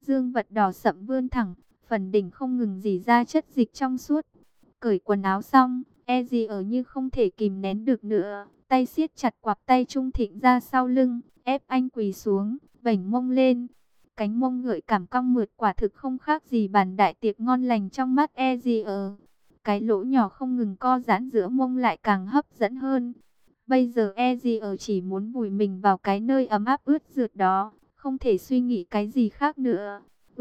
Dương vật đỏ sậm vươn thẳng, phần đỉnh không ngừng rỉ ra chất dịch trong suốt. Cởi quần áo xong, ở như không thể kìm nén được nữa, tay siết chặt quặp tay Trung Thịnh ra sau lưng, ép anh quỳ xuống, vểnh mông lên. Cánh mông gợi cảm cong mượt quả thực không khác gì bàn đại tiệc ngon lành trong mắt Cái lỗ nhỏ không ngừng co giãn giữa mông lại càng hấp dẫn hơn. Bây giờ chỉ muốn vùi mình vào cái nơi ấm áp ướt rượt đó, không thể suy nghĩ cái gì khác nữa.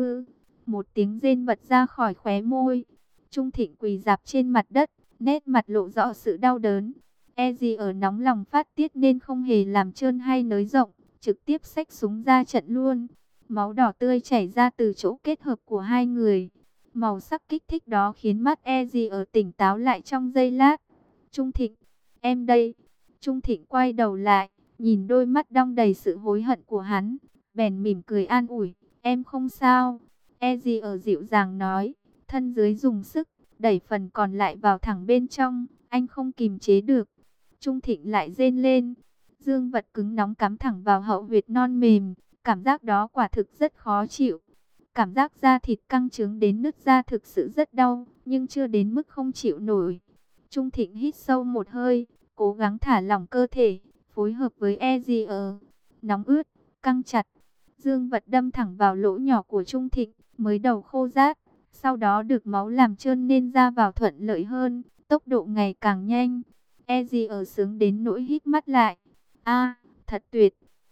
Một tiếng rên bật ra khỏi khóe môi. Trung Thịnh quỳ rạp trên mặt đất, nét mặt lộ rõ sự đau đớn. Nóng lòng phát tiết nên không hề làm trơn hay nới rộng, trực tiếp xách súng ra trận luôn. Máu đỏ tươi chảy ra từ chỗ kết hợp của hai người. Màu sắc kích thích đó khiến mắt tỉnh táo lại trong giây lát. Trung Thịnh, em đây. Trung Thịnh quay đầu lại, nhìn đôi mắt đong đầy sự hối hận của hắn, bèn mỉm cười an ủi, em không sao. Dịu dàng nói, thân dưới dùng sức, đẩy phần còn lại vào thẳng bên trong, anh không kìm chế được. Trung Thịnh lại rên lên, dương vật cứng nóng cắm thẳng vào hậu huyệt non mềm, cảm giác đó quả thực rất khó chịu. Cảm giác da thịt căng trướng đến nứt da thực sự rất đau, nhưng chưa đến mức không chịu nổi. Trung Thịnh hít sâu một hơi, cố gắng thả lỏng cơ thể, phối hợp với nóng ướt, căng chặt. Dương vật đâm thẳng vào lỗ nhỏ của Trung Thịnh, mới đầu khô rát, sau đó được máu làm trơn nên ra vào thuận lợi hơn, tốc độ ngày càng nhanh. Sướng đến nỗi hít mắt lại. Thật tuyệt.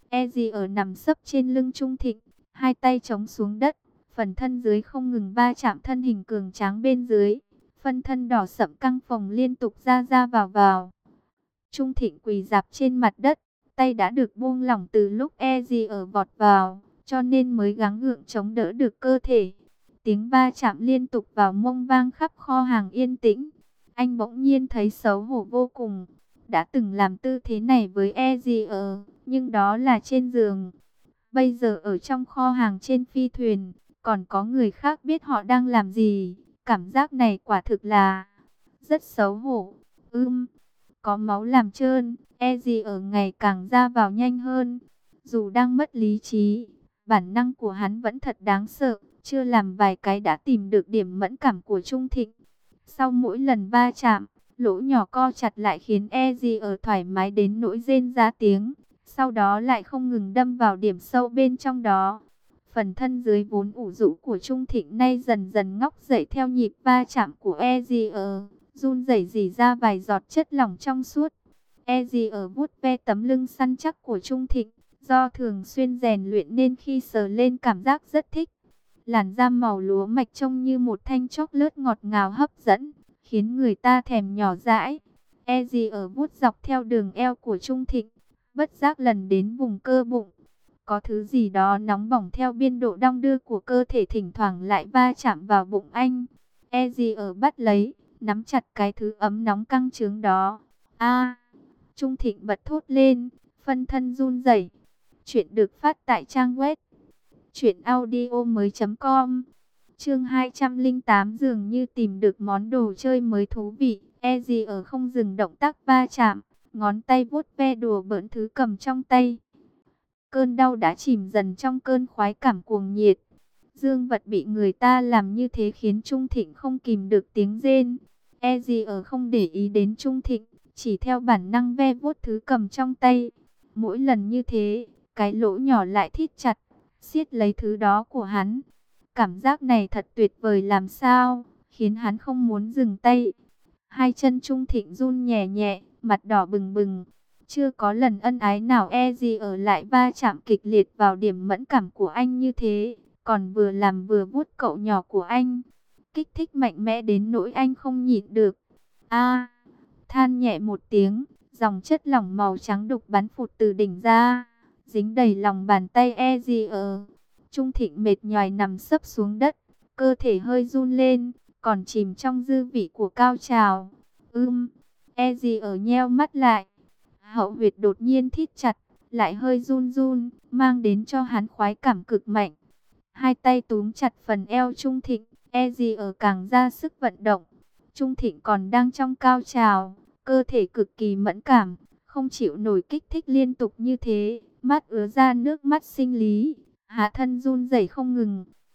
Nằm sấp trên lưng Trung Thịnh, hai tay chống xuống đất, phần thân dưới không ngừng va chạm thân hình cường tráng bên dưới. Phân thân đỏ sậm căng phồng liên tục ra vào. Trung Thịnh quỳ rạp trên mặt đất, tay đã được buông lỏng từ lúc vọt vào, cho nên mới gắng gượng chống đỡ được cơ thể. Tiếng va chạm liên tục vào mông vang khắp kho hàng yên tĩnh. Anh bỗng nhiên thấy xấu hổ vô cùng. Đã từng làm tư thế này với nhưng đó là trên giường. Bây giờ ở trong kho hàng trên phi thuyền, còn có người khác biết họ đang làm gì. Cảm giác này quả thực là rất xấu hổ. Có máu làm trơn, ngày càng ra vào nhanh hơn. Dù đang mất lý trí, bản năng của hắn vẫn thật đáng sợ. Chưa làm vài cái đã tìm được điểm mẫn cảm của Trung Thịnh. Sau mỗi lần va chạm, lỗ nhỏ co chặt lại khiến thoải mái đến nỗi rên ra tiếng. Sau đó lại không ngừng đâm vào điểm sâu bên trong đó. Phần thân dưới vốn ủ rũ của Trung Thịnh nay dần dần ngóc dậy theo nhịp va chạm của run rẩy rỉ ra vài giọt chất lỏng trong suốt. Vuốt ve tấm lưng săn chắc của Trung Thịnh, do thường xuyên rèn luyện nên khi sờ lên cảm giác rất thích. Làn da màu lúa mạch trông như một thanh chóc lướt ngọt ngào hấp dẫn, khiến người ta thèm nhỏ dãi. Vuốt dọc theo đường eo của Trung Thịnh, bất giác lần đến vùng cơ bụng. Có thứ gì đó nóng bỏng theo biên độ đong đưa của cơ thể thỉnh thoảng lại va chạm vào bụng anh. Bắt lấy, nắm chặt cái thứ ấm nóng căng trướng đó. Trung Thịnh bật thốt lên, phân thân run rẩy. Chuyện được phát tại trang web truyệnaudiomoi.com. Chương 208 dường như tìm được món đồ chơi mới thú vị. Không dừng động tác va chạm, ngón tay vuốt ve đùa bỡn thứ cầm trong tay. Cơn đau đã chìm dần trong cơn khoái cảm cuồng nhiệt. Dương vật bị người ta làm như thế khiến Trung Thịnh không kìm được tiếng rên. Không để ý đến Trung Thịnh, chỉ theo bản năng ve vuốt thứ cầm trong tay. Mỗi lần như thế, cái lỗ nhỏ lại thít chặt, siết lấy thứ đó của hắn. Cảm giác này thật tuyệt vời làm sao, khiến hắn không muốn dừng tay. Hai chân Trung Thịnh run nhẹ nhẹ, mặt đỏ bừng bừng. Chưa có lần ân ái nào lại va chạm kịch liệt vào điểm mẫn cảm của anh như thế. Còn vừa làm vừa vuốt cậu nhỏ của anh. Kích thích mạnh mẽ đến nỗi anh không nhịn được. Than nhẹ một tiếng, dòng chất lỏng màu trắng đục bắn phụt từ đỉnh ra, dính đầy lòng bàn tay Trung Thịnh mệt nhoài nằm sấp xuống đất, cơ thể hơi run lên, còn chìm trong dư vị của cao trào. Nheo mắt lại, hậu huyệt đột nhiên thít chặt, lại hơi run run, mang đến cho hắn khoái cảm cực mạnh. Hai tay túm chặt phần eo Trung Thịnh, càng ra sức vận động. Trung Thịnh còn đang trong cao trào, cơ thể cực kỳ mẫn cảm, không chịu nổi kích thích liên tục như thế, mắt ứa ra nước mắt sinh lý, hạ thân run rẩy không ngừng.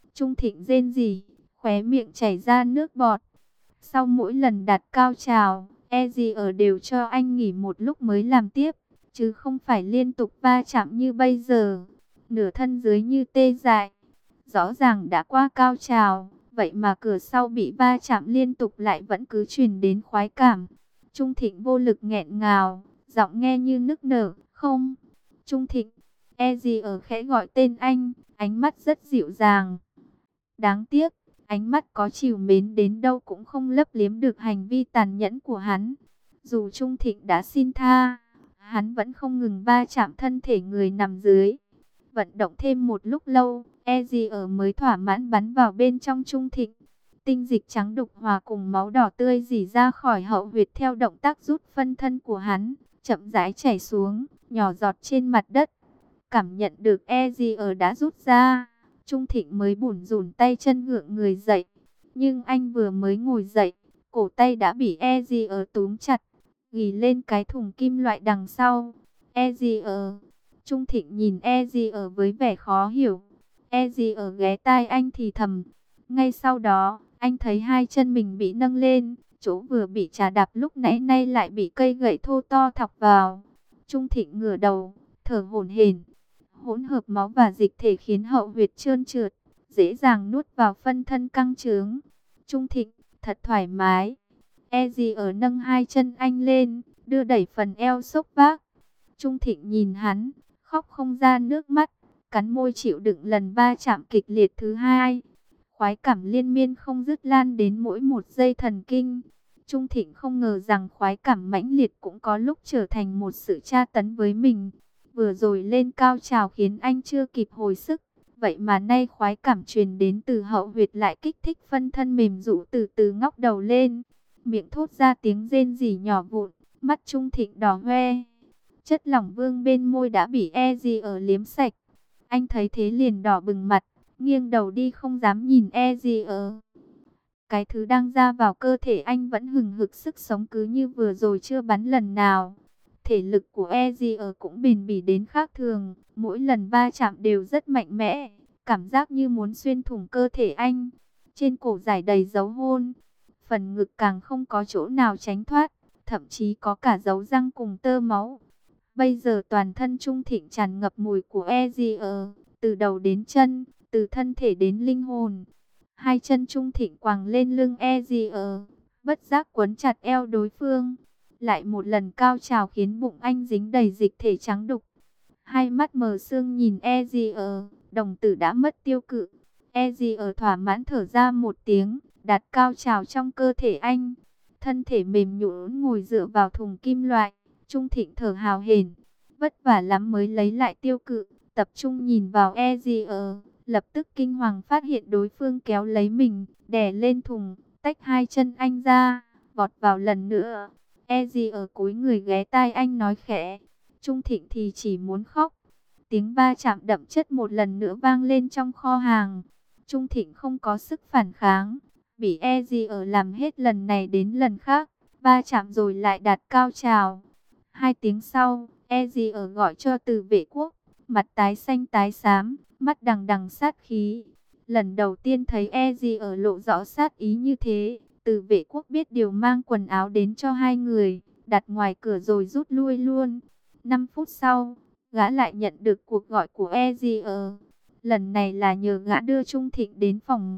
Trung Thịnh rên rỉ, khóe miệng chảy ra nước bọt. Sau mỗi lần đạt cao trào, Ezier đều cho anh nghỉ một lúc mới làm tiếp, chứ không phải liên tục va chạm như bây giờ. Nửa thân dưới như tê dại. Rõ ràng đã qua cao trào, vậy mà cửa sau bị va chạm liên tục lại vẫn cứ truyền đến khoái cảm. Trung Thịnh vô lực nghẹn ngào, giọng nghe như nức nở, không. Trung Thịnh, Ezier khẽ gọi tên anh, ánh mắt rất dịu dàng. Đáng tiếc, ánh mắt có trìu mến đến đâu cũng không lấp liếm được hành vi tàn nhẫn của hắn. Dù Trung Thịnh đã xin tha, hắn vẫn không ngừng va chạm thân thể người nằm dưới. Vận động thêm một lúc lâu, Ezier mới thỏa mãn bắn vào bên trong Trung Thịnh. Tinh dịch trắng đục hòa cùng máu đỏ tươi rỉ ra khỏi hậu huyệt theo động tác rút phân thân của hắn, chậm rãi chảy xuống, nhỏ giọt trên mặt đất. Cảm nhận được Ezier đã rút ra, Trung Thịnh mới bủn rủn tay chân gượng người dậy. Nhưng anh vừa mới ngồi dậy, cổ tay đã bị Ezier túm chặt, ghì lên cái thùng kim loại đằng sau. Ezier. Trung Thịnh nhìn Ezier với vẻ khó hiểu. Ezier ghé tai anh thì thầm. Ngay sau đó, anh thấy hai chân mình bị nâng lên, chỗ vừa bị trà đạp lúc nãy nay lại bị cây gậy thô to thọc vào. Trung Thịnh ngửa đầu, thở hổn hển. Hỗn hợp máu và dịch thể khiến hậu huyệt trơn trượt, dễ dàng nuốt vào phân thân căng trướng. Trung Thịnh, thật thoải mái. Ezier nâng hai chân anh lên, đưa đẩy phần eo xốc vác. Trung Thịnh nhìn hắn, khóc không ra nước mắt, cắn môi chịu đựng lần va chạm kịch liệt thứ hai. Khoái cảm liên miên không dứt lan đến mỗi một dây thần kinh. Trung Thịnh không ngờ rằng khoái cảm mãnh liệt cũng có lúc trở thành một sự tra tấn với mình. Vừa rồi lên cao trào khiến anh chưa kịp hồi sức, vậy mà nay khoái cảm truyền đến từ hậu huyệt lại kích thích phân thân mềm dụ từ từ ngóc đầu lên. Miệng thốt ra tiếng rên rỉ nhỏ vụn, mắt Trung Thịnh đỏ hoe. Chất lỏng vương bên môi đã bị Ezier liếm sạch. Anh thấy thế liền đỏ bừng mặt, nghiêng đầu đi không dám nhìn Ezier. Cái thứ đang ra vào cơ thể anh vẫn hừng hực sức sống cứ như vừa rồi chưa bắn lần nào. Thể lực của Ezier cũng bền bỉ đến khác thường, mỗi lần va chạm đều rất mạnh mẽ, cảm giác như muốn xuyên thủng cơ thể anh. Trên cổ rải đầy dấu hôn, phần ngực càng không có chỗ nào tránh thoát, thậm chí có cả dấu răng cùng tơ máu. Bây giờ toàn thân Trung Thịnh tràn ngập mùi của Ezier, từ đầu đến chân, từ thân thể đến linh hồn. Hai chân Trung Thịnh quàng lên lưng Ezier, bất giác quấn chặt eo đối phương. Lại một lần cao trào khiến bụng anh dính đầy dịch thể trắng đục. Hai mắt mờ sương nhìn Ezier, đồng tử đã mất tiêu cự. Ezier thỏa mãn thở ra một tiếng, đặt cao trào trong cơ thể anh. Thân thể mềm nhũn ngồi dựa vào thùng kim loại. Trung Thịnh thở hào hển, vất vả lắm mới lấy lại tiêu cự, tập trung nhìn vào Ezier, lập tức kinh hoàng phát hiện đối phương kéo lấy mình, đè lên thùng, tách hai chân anh ra, vọt vào lần nữa. Ezier cúi người ghé tai anh nói khẽ. Trung Thịnh thì chỉ muốn khóc. Tiếng va chạm đậm chất một lần nữa vang lên trong kho hàng. Trung Thịnh không có sức phản kháng, bị Ezier làm hết lần này đến lần khác, va chạm rồi lại đạt cao trào. 2 tiếng sau, Ezier gọi cho Từ Vệ Quốc, mặt tái xanh tái xám, mắt đằng đằng sát khí. Lần đầu tiên thấy Ezier lộ rõ sát ý như thế, Từ Vệ Quốc biết điều mang quần áo đến cho hai người, đặt ngoài cửa rồi rút lui luôn. 5 phút sau, gã lại nhận được cuộc gọi của Ezier. Lần này là nhờ gã đưa Trung Thịnh đến phòng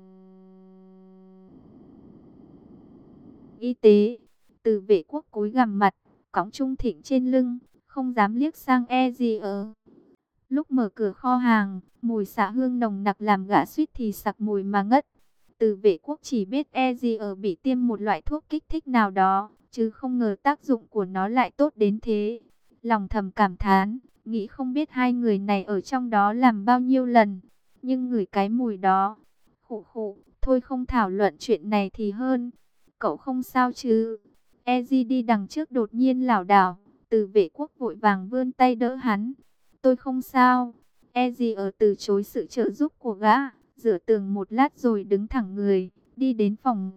y tế. Từ Vệ Quốc cúi gằm mặt, cõng Trung Thịnh trên lưng, không dám liếc sang Ezier. Lúc mở cửa kho hàng, mùi xạ hương nồng nặc làm gã suýt thì sặc mùi mà ngất. Từ Vệ Quốc chỉ biết Ezier bị tiêm một loại thuốc kích thích nào đó, chứ không ngờ tác dụng của nó lại tốt đến thế. Lòng thầm cảm thán, nghĩ không biết hai người này ở trong đó làm bao nhiêu lần, nhưng ngửi cái mùi đó. Khụ khụ, thôi không thảo luận chuyện này thì hơn. Cậu không sao chứ? Ezi đi đằng trước đột nhiên lảo đảo, Từ Vệ Quốc vội vàng vươn tay đỡ hắn. Tôi không sao. Ezi từ chối sự trợ giúp của gã, dựa tường một lát rồi đứng thẳng người, đi đến phòng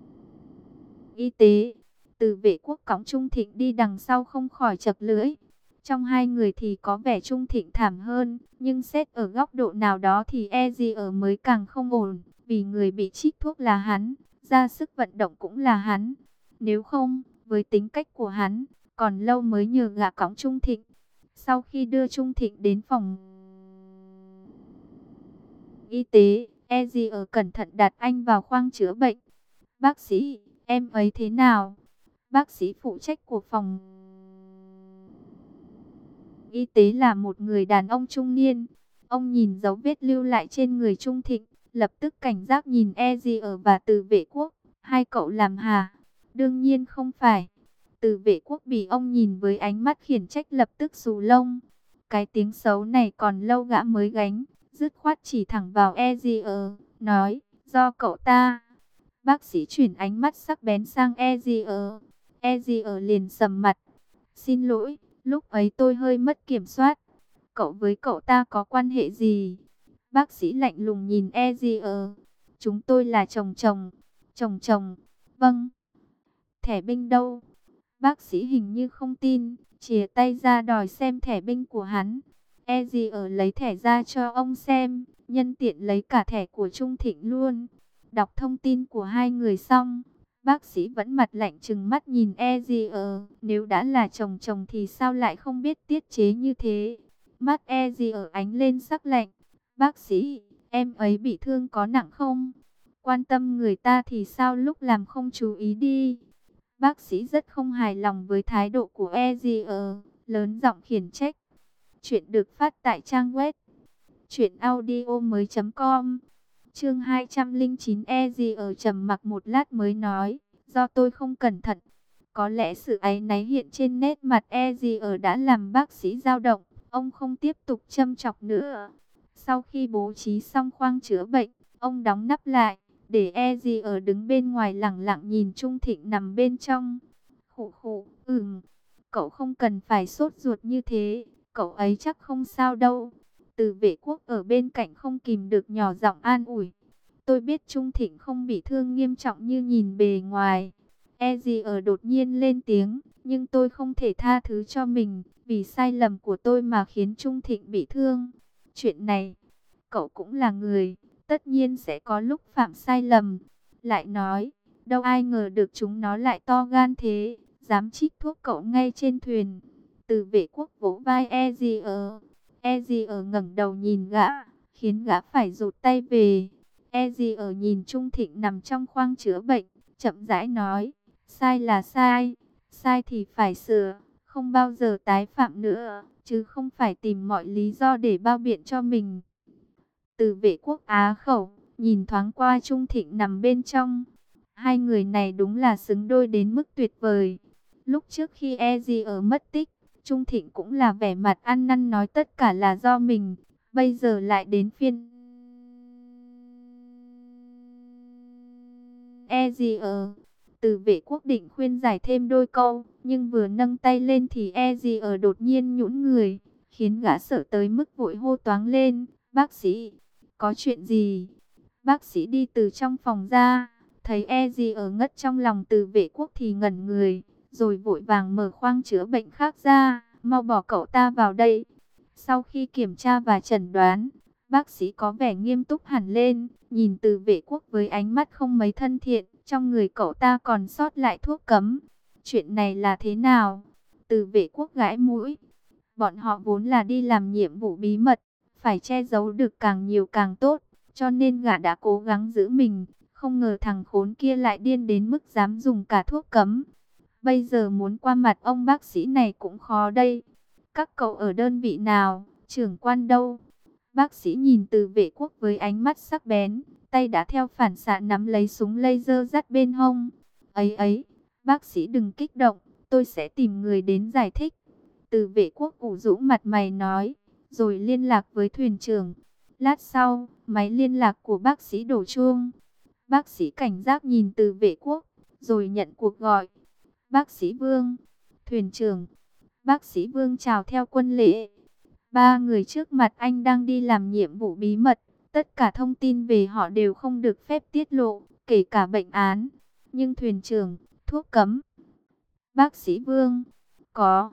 y tế. Từ Vệ Quốc cõng Trung Thịnh đi đằng sau không khỏi chật lưỡi. Trong hai người thì có vẻ Trung Thịnh thảm hơn, nhưng xét ở góc độ nào đó thì Ezier mới càng không ổn, vì người bị trích thuốc là hắn, ra sức vận động cũng là hắn. Nếu không, với tính cách của hắn, còn lâu mới nhờ gã cõng Trung Thịnh. Sau khi đưa Trung Thịnh đến phòng y tế, Ezier cẩn thận đặt anh vào khoang chữa bệnh. Bác sĩ, em ấy thế nào? Bác sĩ phụ trách của phòng y tế là một người đàn ông trung niên. Ông nhìn dấu vết lưu lại trên người Trung Thịnh, lập tức cảnh giác nhìn Ezier và Từ Vệ Quốc. Hai cậu làm hả? Đương nhiên không phải. Từ Vệ Quốc bị ông nhìn với ánh mắt khiển trách lập tức xù lông. Cái tiếng xấu này còn lâu gã mới gánh, dứt khoát chỉ thẳng vào Ezier, nói, do cậu ta. Bác sĩ chuyển ánh mắt sắc bén sang Ezier. Ezier liền sầm mặt. Xin lỗi, lúc ấy tôi hơi mất kiểm soát. Cậu với cậu ta có quan hệ gì? Bác sĩ lạnh lùng nhìn Ezier. Chúng tôi là chồng chồng. Chồng chồng. Vâng. Thẻ binh đâu? Bác sĩ hình như không tin, chìa tay ra đòi xem thẻ binh của hắn. Ezier lấy thẻ ra cho ông xem, nhân tiện lấy cả thẻ của Trung Thịnh luôn. Đọc thông tin của hai người xong, bác sĩ vẫn mặt lạnh trừng mắt nhìn Ezier. Nếu đã là chồng chồng thì sao lại không biết tiết chế như thế? Mắt Ezier ánh lên sắc lạnh. Bác sĩ, em ấy bị thương có nặng không? Quan tâm người ta thì sao lúc làm không chú ý đi? Bác sĩ rất không hài lòng với thái độ của Ezier, lớn giọng khiển trách. Chuyện được phát tại trang web truyệnaudiomoi.com. Chương 209. Ezier trầm mặc một lát mới nói, do tôi không cẩn thận. Có lẽ sự áy náy hiện trên nét mặt Ezier đã làm bác sĩ dao động, ông không tiếp tục châm chọc nữa. Sau khi bố trí xong khoang chữa bệnh, ông đóng nắp lại, để Ezier đứng bên ngoài lẳng lặng nhìn Trung Thịnh nằm bên trong. Khụ khụ, cậu không cần phải sốt ruột như thế, cậu ấy chắc không sao đâu. Từ Vệ Quốc ở bên cạnh không kìm được nhỏ giọng an ủi. Tôi biết Trung Thịnh không bị thương nghiêm trọng như nhìn bề ngoài. Ezier đột nhiên lên tiếng, nhưng tôi không thể tha thứ cho mình, vì sai lầm của tôi mà khiến Trung Thịnh bị thương. Chuyện này, cậu cũng là người, tất nhiên sẽ có lúc phạm sai lầm. Lại nói, đâu ai ngờ được chúng nó lại to gan thế, dám trích thuốc cậu ngay trên thuyền. Từ Vệ Quốc vỗ vai Ezier. Ezier ngẩng đầu nhìn gã, khiến gã phải rụt tay về. Ezier nhìn Trung Thịnh nằm trong khoang chữa bệnh, chậm rãi nói, sai là sai, sai thì phải sửa, không bao giờ tái phạm nữa, chứ không phải tìm mọi lý do để bao biện cho mình. Từ Vệ Quốc á khẩu, nhìn thoáng qua Trung Thịnh nằm bên trong. Hai người này đúng là xứng đôi đến mức tuyệt vời. Lúc trước khi Ezier mất tích, Trung Thịnh cũng là vẻ mặt ăn năn nói tất cả là do mình. Bây giờ lại đến phiên Ezier. Từ Vệ Quốc định khuyên giải thêm đôi câu, nhưng vừa nâng tay lên thì Ezier đột nhiên nhũn người, khiến gã sợ tới mức vội hô toáng lên. Bác sĩ, có chuyện gì? Bác sĩ đi từ trong phòng ra, thấy Ezier ngất trong lòng Từ Vệ Quốc thì ngẩn người, rồi vội vàng mở khoang chữa bệnh khác ra, mau bỏ cậu ta vào đây. Sau khi kiểm tra và chẩn đoán, bác sĩ có vẻ nghiêm túc hẳn lên, nhìn Từ Vệ Quốc với ánh mắt không mấy thân thiện, trong người cậu ta còn sót lại thuốc cấm. Chuyện này là thế nào? Từ Vệ Quốc gãi mũi. Bọn họ vốn là đi làm nhiệm vụ bí mật, phải che giấu được càng nhiều càng tốt, cho nên gã đã cố gắng giữ mình, không ngờ thằng khốn kia lại điên đến mức dám dùng cả thuốc cấm. Bây giờ muốn qua mặt ông bác sĩ này cũng khó đây. Các cậu ở đơn vị nào, trưởng quan đâu? Bác sĩ nhìn Từ Vệ Quốc với ánh mắt sắc bén, tay đã theo phản xạ nắm lấy súng laser dắt bên hông. Ấy ấy, bác sĩ đừng kích động, tôi sẽ tìm người đến giải thích. Từ Vệ Quốc ủ rũ mặt mày nói, rồi liên lạc với thuyền trưởng. Lát sau, máy liên lạc của bác sĩ đổ chuông. Bác sĩ cảnh giác nhìn Từ Vệ Quốc, rồi nhận cuộc gọi. Bác sĩ Vương, thuyền trưởng. Bác sĩ Vương chào theo quân lễ. Ba người trước mặt anh đang đi làm nhiệm vụ bí mật. Tất cả thông tin về họ đều không được phép tiết lộ, kể cả bệnh án. Nhưng thuyền trưởng, thuốc cấm. Bác sĩ Vương, có.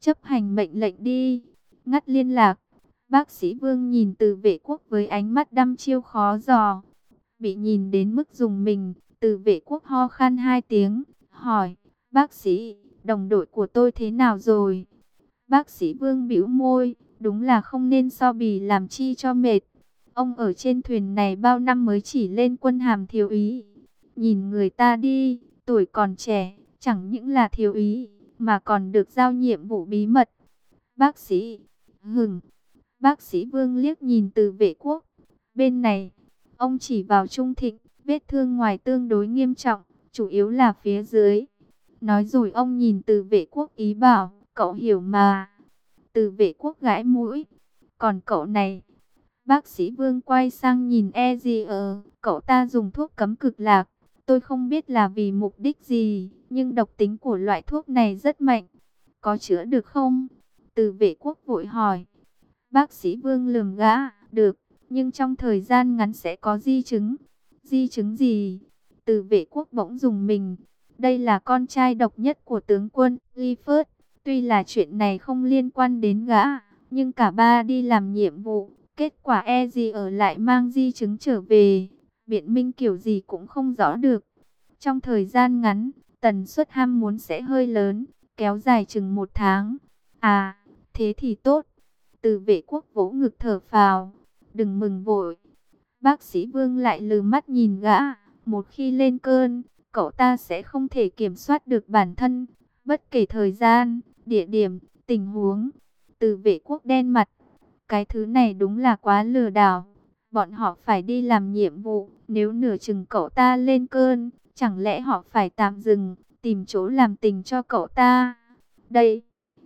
chấp hành mệnh lệnh đi. Ngắt liên lạc. Bác sĩ Vương nhìn Từ Vệ Quốc với ánh mắt đăm chiêu khó dò. Bị nhìn đến mức dùng mình, Từ Vệ Quốc ho khan 2 tiếng, hỏi, bác sĩ, đồng đội của tôi thế nào rồi? Bác sĩ Vương bĩu môi, đúng là không nên so bì làm chi cho mệt. Ông ở trên thuyền này bao năm mới chỉ lên quân hàm thiếu úy. Nhìn người ta đi, tuổi còn trẻ, chẳng những là thiếu úy, mà còn được giao nhiệm vụ bí mật. Bác sĩ, hừng. Bác sĩ Vương liếc nhìn Từ Vệ Quốc. Bên này, ông chỉ vào Trung Thịnh, vết thương ngoài tương đối nghiêm trọng, chủ yếu là phía dưới. Nói rồi ông nhìn Từ Vệ Quốc ý bảo, cậu hiểu mà. Từ Vệ Quốc gãi mũi. Còn cậu này? Bác sĩ Vương quay sang nhìn Ezier, cậu ta dùng thuốc cấm cực lạc. Tôi không biết là vì mục đích gì, nhưng độc tính của loại thuốc này rất mạnh. Có chữa được không? Từ Vệ Quốc vội hỏi. Bác sĩ Vương lườm gã, được, nhưng trong thời gian ngắn sẽ có di chứng. Di chứng gì? Từ Vệ Quốc bỗng dùng mình. Đây là con trai độc nhất của tướng quân Clifford. Tuy là chuyện này không liên quan đến gã, nhưng cả ba đi làm nhiệm vụ. Kết quả gì ở lại mang di chứng trở về. Biện minh kiểu gì cũng không rõ được. Trong thời gian ngắn, tần suất ham muốn sẽ hơi lớn, kéo dài chừng 1 tháng. À, thế thì tốt. Từ Vệ Quốc vỗ ngực thở phào. Đừng mừng vội. Bác sĩ Vương lại lừ mắt nhìn gã. Một khi lên cơn, cậu ta sẽ không thể kiểm soát được bản thân. Bất kể thời gian, địa điểm, tình huống. Từ Vệ Quốc đen mặt. Cái thứ này đúng là quá lừa đảo. Bọn họ phải đi làm nhiệm vụ. Nếu nửa chừng cậu ta lên cơn, chẳng lẽ họ phải tạm dừng, tìm chỗ làm tình cho cậu ta? Đây.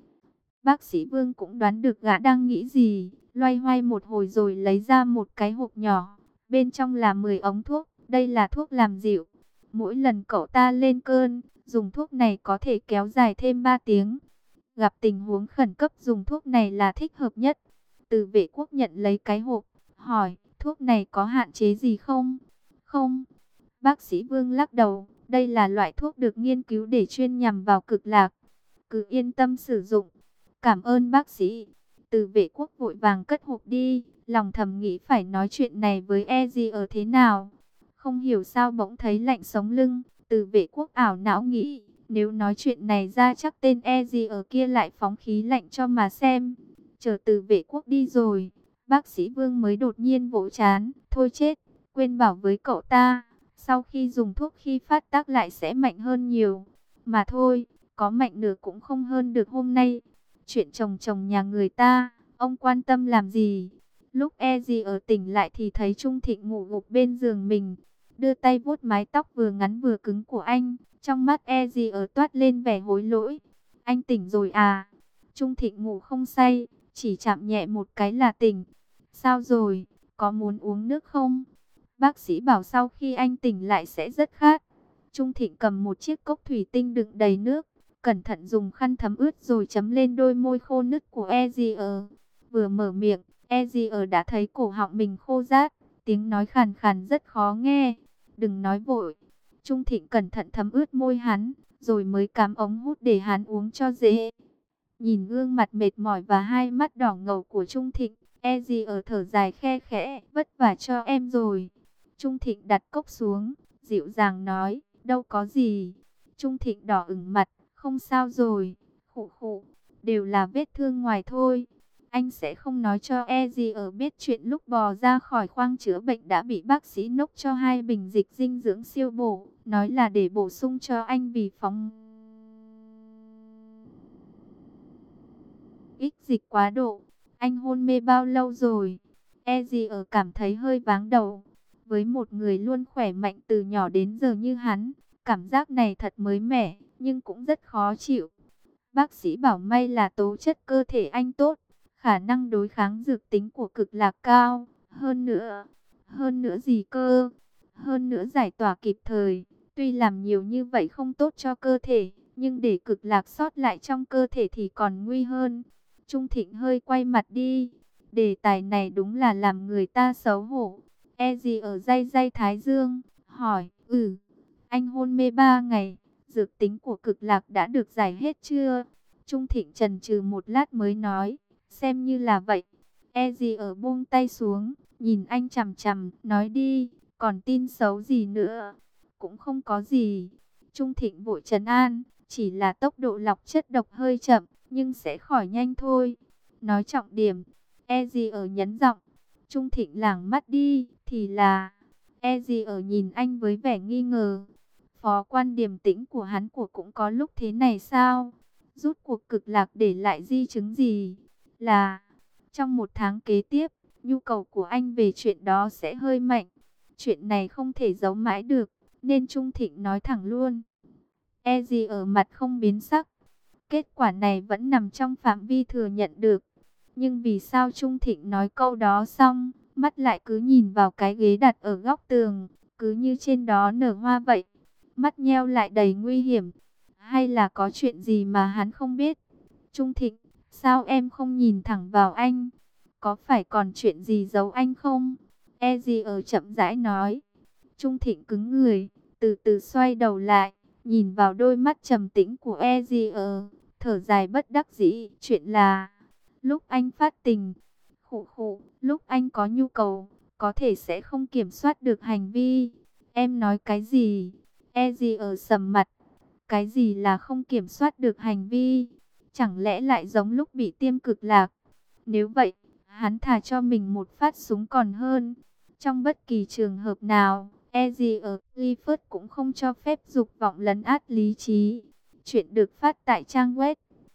Bác sĩ Vương cũng đoán được gã đang nghĩ gì, loay hoay một hồi rồi lấy ra một cái hộp nhỏ. Bên trong là 10 ống thuốc, đây là thuốc làm dịu. Mỗi lần cậu ta lên cơn, dùng thuốc này có thể kéo dài thêm 3 tiếng. Gặp tình huống khẩn cấp dùng thuốc này là thích hợp nhất. Từ Vệ Quốc nhận lấy cái hộp, hỏi, thuốc này có hạn chế gì không? Không. Bác sĩ Vương lắc đầu, đây là loại thuốc được nghiên cứu để chuyên nhằm vào cực lạc. Cứ yên tâm sử dụng. Cảm ơn bác sĩ. Từ Vệ Quốc vội vàng cất hộp đi, lòng thầm nghĩ phải nói chuyện này với Ezi ở thế nào. Không hiểu sao bỗng thấy lạnh sống lưng, Từ Vệ Quốc ảo não nghĩ, nếu nói chuyện này ra chắc tên Ezi ở kia lại phóng khí lạnh cho mà xem. Chờ Từ Vệ Quốc đi rồi, bác sĩ Vương mới đột nhiên vỗ chán, thôi chết, quên bảo với cậu ta, sau khi dùng thuốc khi phát tác lại sẽ mạnh hơn nhiều. Mà thôi, có mạnh nữa cũng không hơn được hôm nay. Chuyện chồng nhà người ta, ông quan tâm làm gì? Lúc gì ở tỉnh lại thì thấy Trung Thịnh ngủ gục bên giường mình. Đưa tay vuốt mái tóc vừa ngắn vừa cứng của anh. Trong mắt gì ở toát lên vẻ hối lỗi. Anh tỉnh rồi à? Trung Thịnh ngủ không say, chỉ chạm nhẹ một cái là tỉnh. Sao rồi? Có muốn uống nước không? Bác sĩ bảo sau khi anh tỉnh lại sẽ rất khát. Trung Thịnh cầm một chiếc cốc thủy tinh đựng đầy nước, cẩn thận dùng khăn thấm ướt rồi chấm lên đôi môi khô nứt của Ezier. Vừa mở miệng, Ezier đã thấy cổ họng mình khô rát, tiếng nói khàn khàn rất khó nghe. Đừng nói vội. Trung Thịnh cẩn thận thấm ướt môi hắn, rồi mới cắm ống hút để hắn uống cho dễ. Nhìn gương mặt mệt mỏi và hai mắt đỏ ngầu của Trung Thịnh, Ezier thở dài khe khẽ, vất vả cho em rồi. Trung Thịnh đặt cốc xuống, dịu dàng nói, đâu có gì. Trung Thịnh đỏ ửng mặt, không sao rồi, khụ khụ, đều là vết thương ngoài thôi. Anh sẽ không nói cho Ezier biết chuyện lúc bò ra khỏi khoang chữa bệnh đã bị bác sĩ nốc cho 2 bình dịch dinh dưỡng siêu bổ, nói là để bổ sung cho anh vì phóng ích dịch quá độ. Anh hôn mê bao lâu rồi? Ezier cảm thấy hơi váng đầu. Với một người luôn khỏe mạnh từ nhỏ đến giờ như hắn, cảm giác này thật mới mẻ, nhưng cũng rất khó chịu. Bác sĩ bảo may là tố chất cơ thể anh tốt, khả năng đối kháng dược tính của cực lạc cao. Hơn nữa gì cơ? Hơn nữa giải tỏa kịp thời. Tuy làm nhiều như vậy không tốt cho cơ thể, nhưng để cực lạc sót lại trong cơ thể thì còn nguy hơn. Trung Thịnh hơi quay mặt đi. Đề tài này đúng là làm người ta xấu hổ. Gì ở day day thái dương, hỏi, anh hôn mê 3 ngày, dược tính của cực lạc đã được giải hết chưa? Trung Thịnh chần chừ một lát mới nói, xem như là vậy. E.G. ở buông tay xuống, nhìn anh chằm chằm, nói đi, còn tin xấu gì nữa? Cũng không có gì. Trung Thịnh vội trấn an, chỉ là tốc độ lọc chất độc hơi chậm, nhưng sẽ khỏi nhanh thôi. Nói trọng điểm, E.G. ở nhấn giọng. Trung Thịnh lảng mắt đi, thì là... E.G. ở nhìn anh với vẻ nghi ngờ. Phó quan điềm tĩnh của hắn cũng có lúc thế này sao? Rút cuộc cực lạc để lại di chứng gì? Là... Trong một tháng kế tiếp, nhu cầu của anh về chuyện đó sẽ hơi mạnh. Chuyện này không thể giấu mãi được, nên Trung Thịnh nói thẳng luôn. E.G. ở mặt không biến sắc. Kết quả này vẫn nằm trong phạm vi thừa nhận được. Nhưng vì sao Trung Thịnh nói câu đó xong, mắt lại cứ nhìn vào cái ghế đặt ở góc tường, cứ như trên đó nở hoa vậy. Mắt nheo lại đầy nguy hiểm. Hay là có chuyện gì mà hắn không biết? Trung Thịnh, sao em không nhìn thẳng vào anh? Có phải còn chuyện gì giấu anh không? E.G. ở chậm rãi nói. Trung Thịnh cứng người, từ từ xoay đầu lại, nhìn vào đôi mắt trầm tĩnh của E.G. ở, thở dài bất đắc dĩ. Chuyện là, lúc anh phát tình, lúc anh có nhu cầu, có thể sẽ không kiểm soát được hành vi. Em nói cái gì? E.G. ở sầm mặt. Cái gì là không kiểm soát được hành vi? Chẳng lẽ lại giống lúc bị tiêm cực lạc? Nếu vậy, hắn thà cho mình một phát súng còn hơn. Trong bất kỳ trường hợp nào, E.G. ở Clifford cũng không cho phép dục vọng lấn át lý trí. Chuyện được phát tại trang web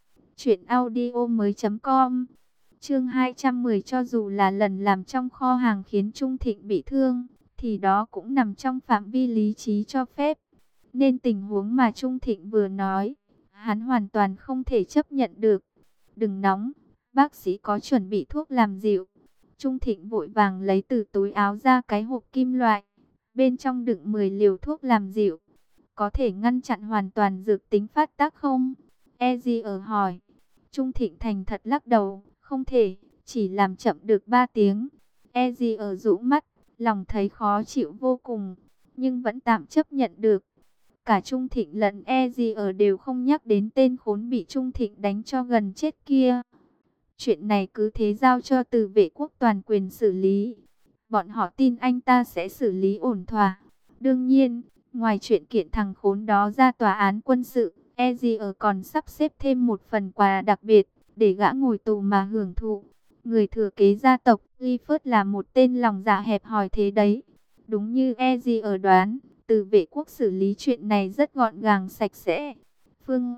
truyệnaudiomoi.com. Chương 210. Cho dù là lần làm trong kho hàng khiến Trung Thịnh bị thương, thì đó cũng nằm trong phạm vi lý trí cho phép. Nên tình huống mà Trung Thịnh vừa nói, hắn hoàn toàn không thể chấp nhận được. Đừng nóng, bác sĩ có chuẩn bị thuốc làm dịu. Trung Thịnh vội vàng lấy từ túi áo ra cái hộp kim loại, bên trong đựng 10 liều thuốc làm dịu. Có thể ngăn chặn hoàn toàn dược tính phát tác không? E.G. ở hỏi. Trung Thịnh thành thật lắc đầu, không thể, chỉ làm chậm được 3 tiếng. E.G. ở rũ mắt, lòng thấy khó chịu vô cùng, nhưng vẫn tạm chấp nhận được. Cả Trung Thịnh lẫn E.G. ở đều không nhắc đến tên khốn bị Trung Thịnh đánh cho gần chết kia. Chuyện này cứ thế giao cho Từ Vệ Quốc toàn quyền xử lý. Bọn họ tin anh ta sẽ xử lý ổn thỏa. Đương nhiên, ngoài chuyện kiện thằng khốn đó ra tòa án quân sự, E.G. ở còn sắp xếp thêm một phần quà đặc biệt, để gã ngồi tù mà hưởng thụ. Người thừa kế gia tộc Clifford là một tên lòng dạ hẹp hòi thế đấy. Đúng như E.G. ở đoán, Từ Vệ Quốc xử lý chuyện này rất gọn gàng sạch sẽ. Phương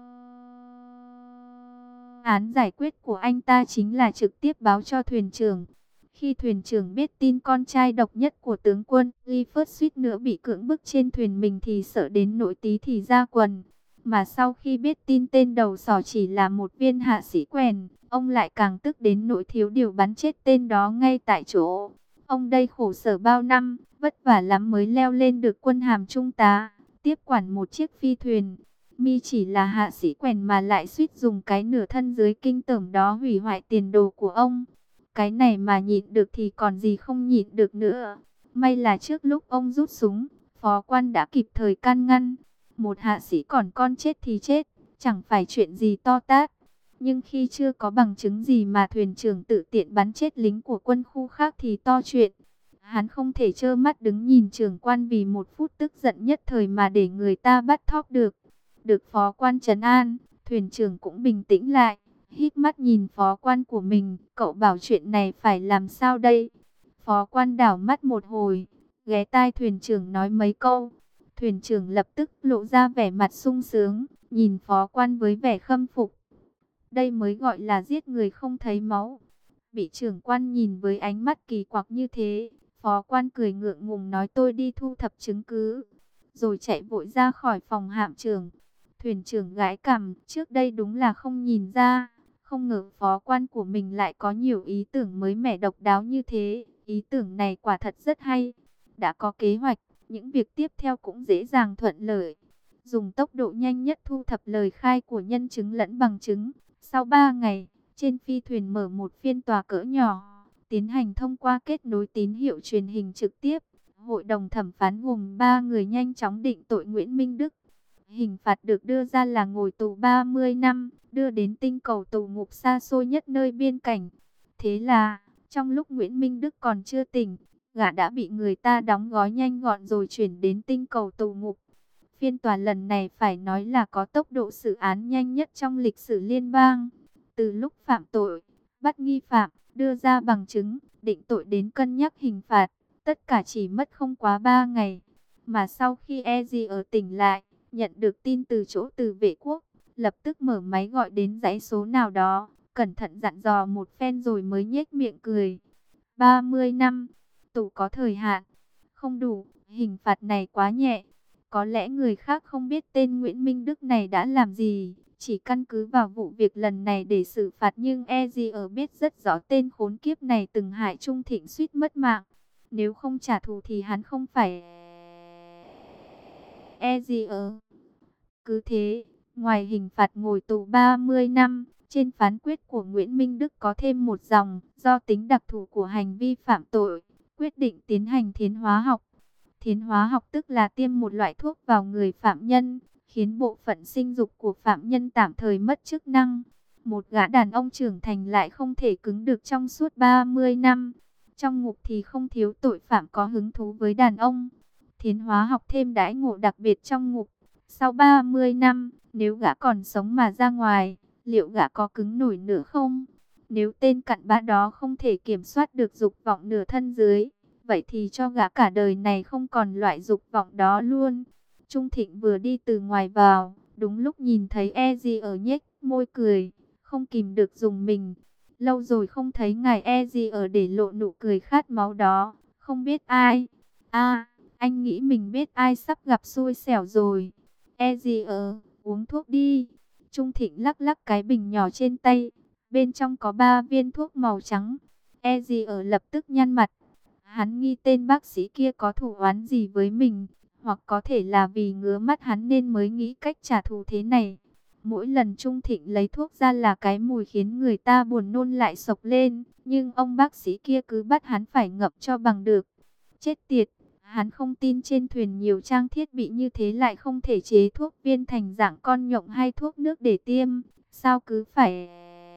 án giải quyết của anh ta chính là trực tiếp báo cho thuyền trưởng. Khi thuyền trưởng biết tin con trai độc nhất của tướng quân Clifford suýt nữa bị cưỡng bức trên thuyền mình thì sợ đến nỗi tí thì ra quần. Mà sau khi biết tin tên đầu sỏ chỉ là một viên hạ sĩ quèn, ông lại càng tức đến nỗi thiếu điều bắn chết tên đó ngay tại chỗ. Ông đây khổ sở bao năm, vất vả lắm mới leo lên được quân hàm trung tá, tiếp quản một chiếc phi thuyền. Mi chỉ là hạ sĩ quèn mà lại suýt dùng cái nửa thân dưới kinh tởm đó hủy hoại tiền đồ của ông. Cái này mà nhịn được thì còn gì không nhịn được nữa. May là trước lúc ông rút súng, phó quan đã kịp thời can ngăn. Một hạ sĩ còn con chết thì chết, chẳng phải chuyện gì to tát. Nhưng khi chưa có bằng chứng gì mà thuyền trưởng tự tiện bắn chết lính của quân khu khác thì to chuyện. Hắn không thể trơ mắt đứng nhìn trưởng quan vì một phút tức giận nhất thời mà để người ta bắt thóp được. Được phó quan trấn an, thuyền trưởng cũng bình tĩnh lại, híp mắt nhìn phó quan của mình. Cậu bảo chuyện này phải làm sao đây? Phó quan đảo mắt một hồi, ghé tai thuyền trưởng nói mấy câu. Thuyền trưởng lập tức lộ ra vẻ mặt sung sướng, nhìn phó quan với vẻ khâm phục. Đây mới gọi là giết người không thấy máu. Bị trưởng quan nhìn với ánh mắt kỳ quặc như thế, phó quan cười ngượng ngùng nói tôi đi thu thập chứng cứ, rồi chạy vội ra khỏi phòng hạm trưởng. Thuyền trưởng gãi cằm, trước đây đúng là không nhìn ra, không ngờ phó quan của mình lại có nhiều ý tưởng mới mẻ độc đáo như thế. Ý tưởng này quả thật rất hay. Đã có kế hoạch, những việc tiếp theo cũng dễ dàng thuận lợi. Dùng tốc độ nhanh nhất thu thập lời khai của nhân chứng lẫn bằng chứng. Sau 3 ngày, trên phi thuyền mở một phiên tòa cỡ nhỏ, tiến hành thông qua kết nối tín hiệu truyền hình trực tiếp. Hội đồng thẩm phán gồm 3 người nhanh chóng định tội Nguyễn Minh Đức. Hình phạt được đưa ra là ngồi tù 30 năm, đưa đến tinh cầu tù ngục xa xôi nhất nơi biên cảnh. Thế là, trong lúc Nguyễn Minh Đức còn chưa tỉnh, gã đã bị người ta đóng gói nhanh gọn rồi chuyển đến tinh cầu tù ngục. Phiên tòa lần này phải nói là có tốc độ xử án nhanh nhất trong lịch sử liên bang. Từ lúc phạm tội, bắt nghi phạm, đưa ra bằng chứng, định tội đến cân nhắc hình phạt, tất cả chỉ mất không quá 3 ngày. Mà sau khi Eji ở tỉnh lại, nhận được tin từ chỗ từ vệ quốc, lập tức mở máy gọi đến dãy số nào đó, cẩn thận dặn dò một phen rồi mới nhếch miệng cười. 30 năm, tù có thời hạn, không đủ, hình phạt này quá nhẹ. Có lẽ người khác không biết tên Nguyễn Minh Đức này đã làm gì, chỉ căn cứ vào vụ việc lần này để xử phạt, nhưng Eji biết rất rõ tên khốn kiếp này từng hại Trung Thịnh suýt mất mạng. Nếu không trả thù thì hắn không phải Eji. Cứ thế, ngoài hình phạt ngồi tù 30 năm, trên phán quyết của Nguyễn Minh Đức có thêm một dòng, do tính đặc thù của hành vi phạm tội, quyết định tiến hành thiến hóa học. Thiến hóa học tức là tiêm một loại thuốc vào người phạm nhân, khiến bộ phận sinh dục của phạm nhân tạm thời mất chức năng. Một gã đàn ông trưởng thành lại không thể cứng được trong suốt 30 năm. Trong ngục thì không thiếu tội phạm có hứng thú với đàn ông. Thiến hóa học thêm đãi ngộ đặc biệt trong ngục. Sau 30 năm, nếu gã còn sống mà ra ngoài, liệu gã có cứng nổi nữa không? Nếu tên cặn bã đó không thể kiểm soát được dục vọng nửa thân dưới, vậy thì cho gã cả đời này không còn loại dục vọng đó luôn. Trung Thịnh vừa đi từ ngoài vào, đúng lúc nhìn thấy Eji nhếch môi cười, không kìm được rùng mình. Lâu rồi không thấy ngài Eji để lộ nụ cười khát máu đó, không biết ai. Anh nghĩ mình biết ai sắp gặp xui xẻo rồi. Eji uống thuốc đi. Trung Thịnh lắc lắc cái bình nhỏ trên tay, bên trong có 3 viên thuốc màu trắng. Eji lập tức nhăn mặt. Hắn nghi tên bác sĩ kia có thù oán gì với mình, hoặc có thể là vì ngứa mắt hắn nên mới nghĩ cách trả thù thế này. Mỗi lần Trung Thịnh lấy thuốc ra là cái mùi khiến người ta buồn nôn lại sộc lên, nhưng ông bác sĩ kia cứ bắt hắn phải ngậm cho bằng được. Chết tiệt, hắn không tin trên thuyền nhiều trang thiết bị như thế lại không thể chế thuốc viên thành dạng con nhộng hay thuốc nước để tiêm. Sao cứ phải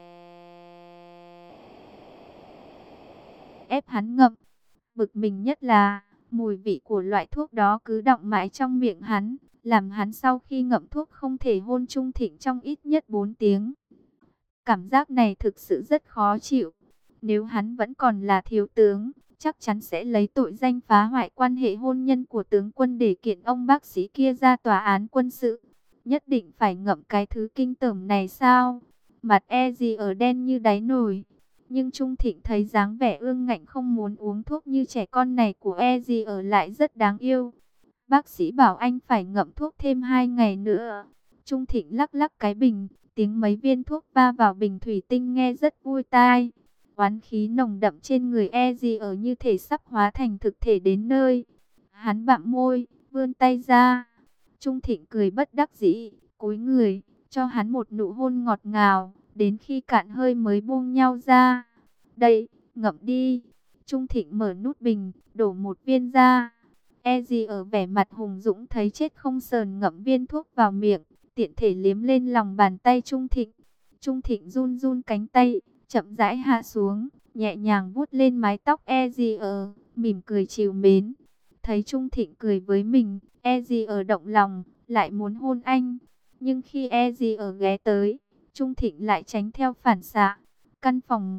ép hắn ngậm? Bực mình nhất là mùi vị của loại thuốc đó cứ đọng mãi trong miệng hắn, làm hắn sau khi ngậm thuốc không thể hôn Trung Thịnh trong ít nhất 4 tiếng. Cảm giác này thực sự rất khó chịu. Nếu hắn vẫn còn là thiếu tướng, chắc chắn sẽ lấy tội danh phá hoại quan hệ hôn nhân của tướng quân để kiện ông bác sĩ kia ra tòa án quân sự. Nhất định phải ngậm cái thứ kinh tởm này sao? Mặt Eji đen như đáy nồi. Nhưng Trung Thịnh thấy dáng vẻ ương ngạnh không muốn uống thuốc như trẻ con này của Eji lại rất đáng yêu. Bác sĩ bảo anh phải ngậm thuốc thêm 2 ngày nữa. Trung Thịnh lắc lắc cái bình, tiếng mấy viên thuốc va vào bình thủy tinh nghe rất vui tai. Oán khí nồng đậm trên người Eji như thể sắp hóa thành thực thể đến nơi. Hắn bặm môi, vươn tay ra. Trung Thịnh cười bất đắc dĩ, cúi người, cho hắn một nụ hôn ngọt ngào, đến khi cạn hơi mới buông nhau ra. Đây, ngậm đi. Trung Thịnh mở nút bình, đổ một viên ra. Eji vẻ mặt hùng dũng thấy chết không sờn ngậm viên thuốc vào miệng, tiện thể liếm lên lòng bàn tay Trung Thịnh. Trung Thịnh run run cánh tay, chậm rãi hạ xuống, nhẹ nhàng vuốt lên mái tóc Eji, mỉm cười trìu mến. Thấy Trung Thịnh cười với mình, Eji động lòng, lại muốn hôn anh. Nhưng khi Eji ghé tới, Trung Thịnh lại tránh theo phản xạ. Căn phòng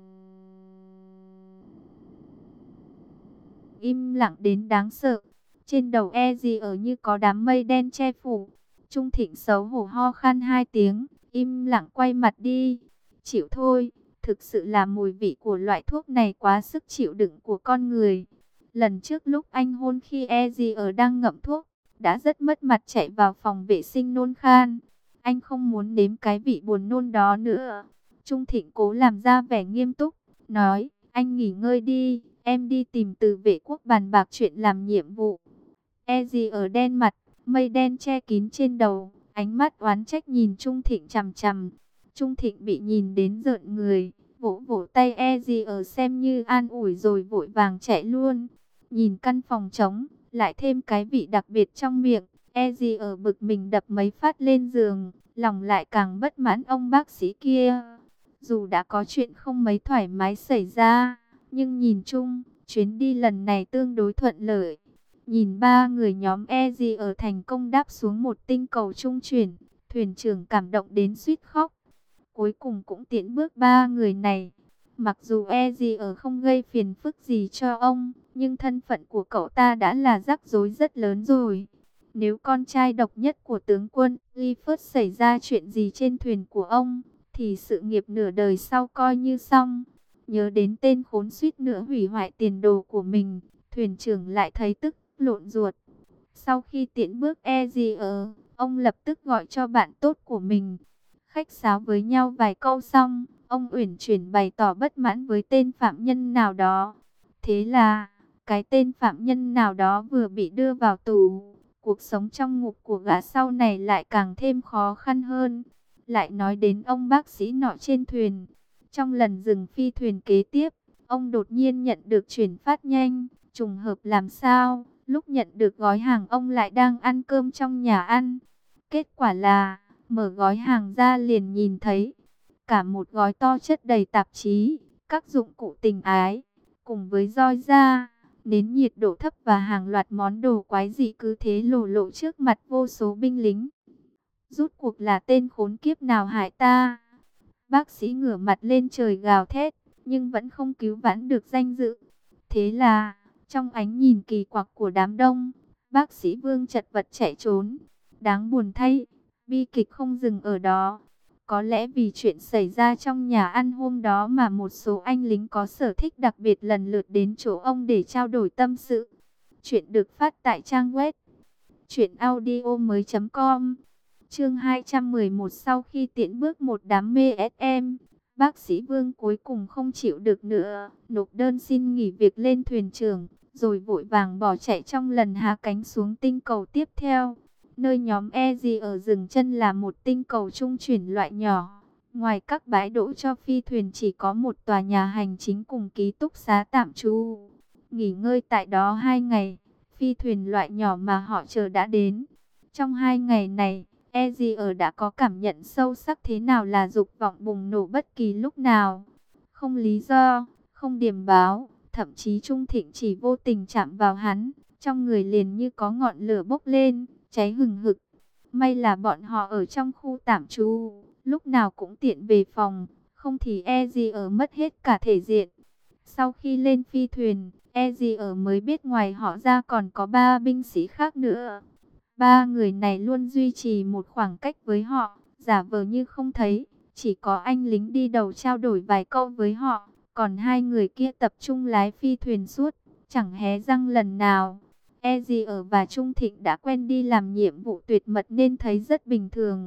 im lặng đến đáng sợ. Trên đầu Eji như có đám mây đen che phủ. Trung Thịnh xấu hổ ho khan 2 tiếng, im lặng quay mặt đi. Chịu thôi, thực sự là mùi vị của loại thuốc này quá sức chịu đựng của con người. Lần trước lúc anh hôn khi Eji đang ngậm thuốc, đã rất mất mặt chạy vào phòng vệ sinh nôn khan. Anh không muốn nếm cái vị buồn nôn đó nữa. Trung Thịnh cố làm ra vẻ nghiêm túc, nói, anh nghỉ ngơi đi, em đi tìm từ vệ quốc bàn bạc chuyện làm nhiệm vụ. Eji đen mặt, mây đen che kín trên đầu, ánh mắt oán trách nhìn Trung Thịnh chằm chằm. Trung Thịnh bị nhìn đến rợn người, vỗ vỗ tay Eji xem như an ủi rồi vội vàng chạy luôn. Nhìn căn phòng trống, lại thêm cái vị đặc biệt trong miệng, Eddie ở bực mình đập mấy phát lên giường, lòng lại càng bất mãn ông bác sĩ kia. Dù đã có chuyện không mấy thoải mái xảy ra, nhưng nhìn chung, chuyến đi lần này tương đối thuận lợi. Nhìn ba người nhóm Eddie ở thành công đáp xuống một tinh cầu trung chuyển, thuyền trưởng cảm động đến suýt khóc. Cuối cùng cũng tiễn bước ba người này. Mặc dù Eddie ở không gây phiền phức gì cho ông, nhưng thân phận của cậu ta đã là rắc rối rất lớn rồi. Nếu con trai độc nhất của tướng quân Clifford xảy ra chuyện gì trên thuyền của ông, thì sự nghiệp nửa đời sau coi như xong. Nhớ đến tên khốn suýt nữa hủy hoại tiền đồ của mình, thuyền trưởng lại thấy tức lộn ruột. Sau khi tiễn bước Eddie ở, ông lập tức gọi cho bạn tốt của mình. Khách sáo với nhau vài câu xong, ông uyển chuyển bày tỏ bất mãn với tên phạm nhân nào đó. Thế là, cái tên phạm nhân nào đó vừa bị đưa vào tù. Cuộc sống trong ngục của gã sau này lại càng thêm khó khăn hơn. Lại nói đến ông bác sĩ nọ trên thuyền. Trong lần dừng phi thuyền kế tiếp, ông đột nhiên nhận được chuyển phát nhanh. Trùng hợp làm sao, lúc nhận được gói hàng ông lại đang ăn cơm trong nhà ăn. Kết quả là, mở gói hàng ra liền nhìn thấy cả một gói to chất đầy tạp chí, các dụng cụ tình ái, cùng với roi da, nến nhiệt độ thấp và hàng loạt món đồ quái dị cứ thế lồ lộ trước mặt vô số binh lính. Rút cuộc là tên khốn kiếp nào hại ta? Bác sĩ ngửa mặt lên trời gào thét, nhưng vẫn không cứu vãn được danh dự. Thế là, trong ánh nhìn kỳ quặc của đám đông, bác sĩ Vương chật vật chạy trốn. Đáng buồn thay, bi kịch không dừng ở đó. Có lẽ vì chuyện xảy ra trong nhà ăn hôm đó mà một số anh lính có sở thích đặc biệt lần lượt đến chỗ ông để trao đổi tâm sự. Chuyện được phát tại trang web truyệnaudiomoi.com. Chương 211. Sau khi tiễn bước một đám mê SM, bác sĩ Vương cuối cùng không chịu được nữa, nộp đơn xin nghỉ việc lên thuyền trưởng, rồi vội vàng bỏ chạy trong lần hạ cánh xuống tinh cầu tiếp theo. Nơi nhóm Eddie ở dừng chân là một tinh cầu trung chuyển loại nhỏ. Ngoài các bãi đỗ cho phi thuyền chỉ có một tòa nhà hành chính cùng ký túc xá tạm trú. Nghỉ ngơi tại đó 2 ngày, phi thuyền loại nhỏ mà họ chờ đã đến. Trong 2 ngày này, Ezier đã có cảm nhận sâu sắc thế nào là dục vọng bùng nổ bất kỳ lúc nào. Không lý do, không điểm báo, thậm chí Trung Thịnh chỉ vô tình chạm vào hắn, trong người liền như có ngọn lửa bốc lên, cháy hừng hực. May là bọn họ ở trong khu tạm trú, lúc nào cũng tiện về phòng, không thì Ezier mất hết cả thể diện. Sau khi lên phi thuyền, Ezier mới biết ngoài họ ra còn có 3 binh sĩ khác nữa. 3 người này luôn duy trì một khoảng cách với họ, giả vờ như không thấy. Chỉ có anh lính đi đầu trao đổi vài câu với họ, còn 2 người kia tập trung lái phi thuyền suốt, chẳng hé răng lần nào. Ezier và Trung Thịnh đã quen đi làm nhiệm vụ tuyệt mật nên thấy rất bình thường.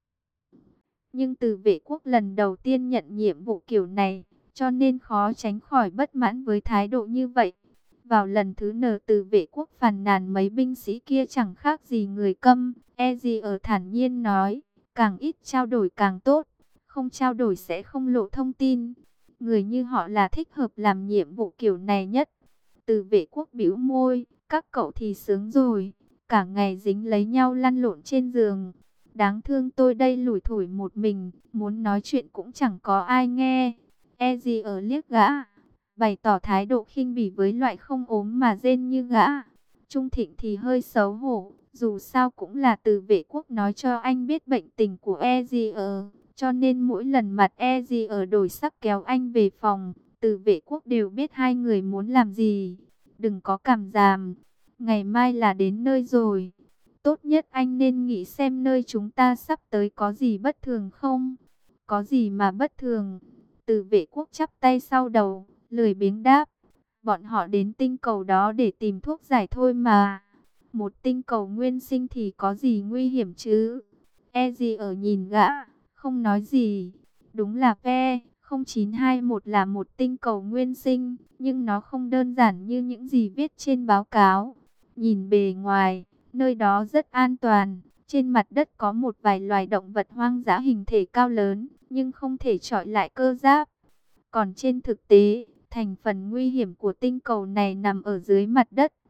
Nhưng từ vệ quốc lần đầu tiên nhận nhiệm vụ kiểu này, cho nên khó tránh khỏi bất mãn với thái độ như vậy. Vào lần thứ N từ vệ quốc phàn nàn mấy binh sĩ kia chẳng khác gì người câm. Ezier thản nhiên nói, càng ít trao đổi càng tốt, không trao đổi sẽ không lộ thông tin. Người như họ là thích hợp làm nhiệm vụ kiểu này nhất. Từ vệ quốc bĩu môi, các cậu thì sướng rồi, cả ngày dính lấy nhau lăn lộn trên giường. Đáng thương tôi đây lủi thủi một mình, muốn nói chuyện cũng chẳng có ai nghe. Ezier liếc gã, bày tỏ thái độ khinh bỉ với loại không ốm mà rên như gã. Trung Thịnh thì hơi xấu hổ, dù sao cũng là từ vệ quốc nói cho anh biết bệnh tình của Ezier, cho nên mỗi lần mặt Ezier đổi sắc kéo anh về phòng, từ vệ quốc đều biết hai người muốn làm gì. Đừng có cảm giảm, ngày mai là đến nơi rồi. Tốt nhất anh nên nghĩ xem nơi chúng ta sắp tới có gì bất thường không? Có gì mà bất thường? Từ vệ quốc chắp tay sau đầu, lười biếng đáp. Bọn họ đến tinh cầu đó để tìm thuốc giải thôi mà. Một tinh cầu nguyên sinh thì có gì nguy hiểm chứ? Ezier nhìn gã, không nói gì. Đúng là P0921 là một tinh cầu nguyên sinh, nhưng nó không đơn giản như những gì viết trên báo cáo. Nhìn bề ngoài, nơi đó rất an toàn. Trên mặt đất có một vài loài động vật hoang dã hình thể cao lớn, nhưng không thể chọi lại cơ giáp. Còn trên thực tế, thành phần nguy hiểm của tinh cầu này nằm ở dưới mặt đất.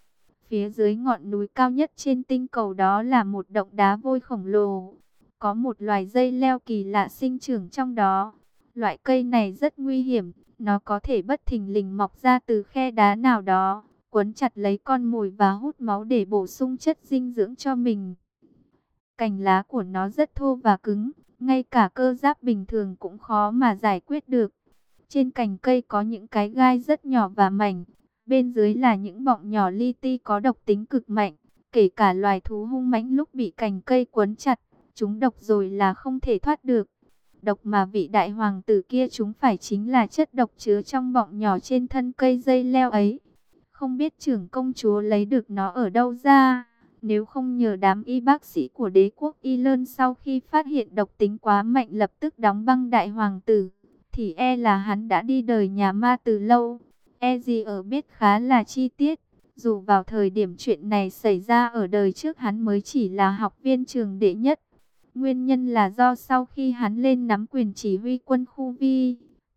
Phía dưới ngọn núi cao nhất trên tinh cầu đó là một động đá vôi khổng lồ. Có một loài dây leo kỳ lạ sinh trưởng trong đó. Loại cây này rất nguy hiểm, nó có thể bất thình lình mọc ra từ khe đá nào đó, quấn chặt lấy con mồi và hút máu để bổ sung chất dinh dưỡng cho mình. Cành lá của nó rất thô và cứng, ngay cả cơ giáp bình thường cũng khó mà giải quyết được. Trên cành cây có những cái gai rất nhỏ và mảnh, bên dưới là những bọng nhỏ li ti có độc tính cực mạnh. Kể cả loài thú hung mãnh lúc bị cành cây quấn chặt, chúng độc rồi là không thể thoát được. Độc mà vị đại hoàng tử kia chúng phải chính là chất độc chứa trong bọng nhỏ trên thân cây dây leo ấy. Không biết trưởng công chúa lấy được nó ở đâu ra. Nếu không nhờ đám y bác sĩ của đế quốc Y Lơn sau khi phát hiện độc tính quá mạnh lập tức đóng băng đại hoàng tử, thì e là hắn đã đi đời nhà ma từ lâu. E gì ở biết khá là chi tiết. Dù vào thời điểm chuyện này xảy ra ở đời trước hắn mới chỉ là học viên trường đệ nhất. Nguyên nhân là do sau khi hắn lên nắm quyền chỉ huy quân khu Vi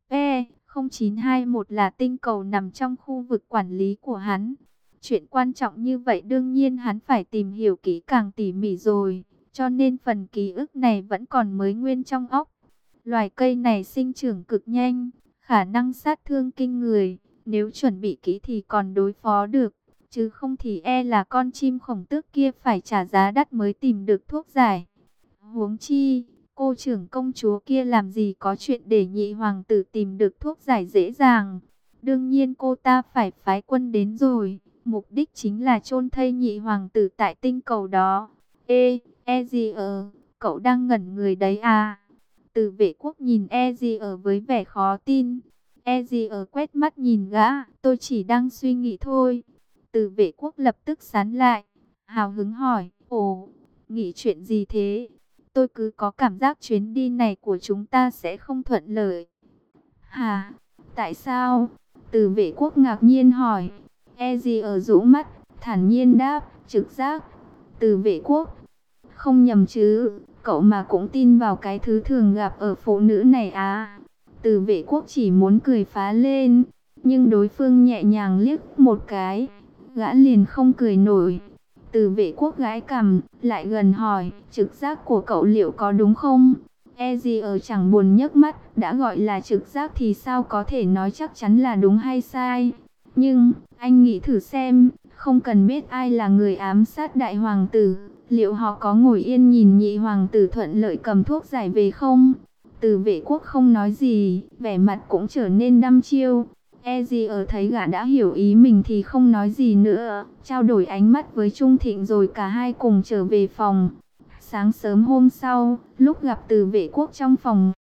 P0921 là tinh cầu nằm trong khu vực quản lý của hắn. Chuyện quan trọng như vậy đương nhiên hắn phải tìm hiểu kỹ càng tỉ mỉ rồi, cho nên phần ký ức này vẫn còn mới nguyên trong óc. Loài cây này sinh trưởng cực nhanh, khả năng sát thương kinh người, nếu chuẩn bị kỹ thì còn đối phó được, chứ không thì e là con chim khổng tước kia phải trả giá đắt mới tìm được thuốc giải. Huống chi, cô trưởng công chúa kia làm gì có chuyện để nhị hoàng tử tìm được thuốc giải dễ dàng. Đương nhiên cô ta phải phái quân đến rồi, mục đích chính là chôn thây nhị hoàng tử tại tinh cầu đó. E gì ở, cậu đang ngẩn người đấy à? Từ Vệ Quốc nhìn E gì ở với vẻ khó tin. E gì ở quét mắt nhìn gã, tôi chỉ đang suy nghĩ thôi. Từ Vệ Quốc lập tức sán lại, hào hứng hỏi, ồ, nghĩ chuyện gì thế? Tôi cứ có cảm giác chuyến đi này của chúng ta sẽ không thuận lợi. Hả? Tại sao? Từ Vệ Quốc ngạc nhiên hỏi. E gì ở rũ mắt, thản nhiên đáp, trực giác. Từ Vệ Quốc, không nhầm chứ, cậu mà cũng tin vào cái thứ thường gặp ở phụ nữ này à? Từ Vệ Quốc chỉ muốn cười phá lên, nhưng đối phương nhẹ nhàng liếc một cái, gã liền không cười nổi. Từ Vệ Quốc gãi cằm, lại gần hỏi, trực giác của cậu liệu có đúng không? E gì ở chẳng buồn nhấc mắt, đã gọi là trực giác thì sao có thể nói chắc chắn là đúng hay sai. Nhưng, anh nghĩ thử xem, không cần biết ai là người ám sát đại hoàng tử, liệu họ có ngồi yên nhìn nhị hoàng tử thuận lợi cầm thuốc giải về không? Từ Vệ Quốc không nói gì, vẻ mặt cũng trở nên đăm chiêu. E gì ở thấy gã đã hiểu ý mình thì không nói gì nữa, trao đổi ánh mắt với Trung Thịnh rồi cả hai cùng trở về phòng. Sáng sớm hôm sau, lúc gặp Từ Vệ Quốc trong phòng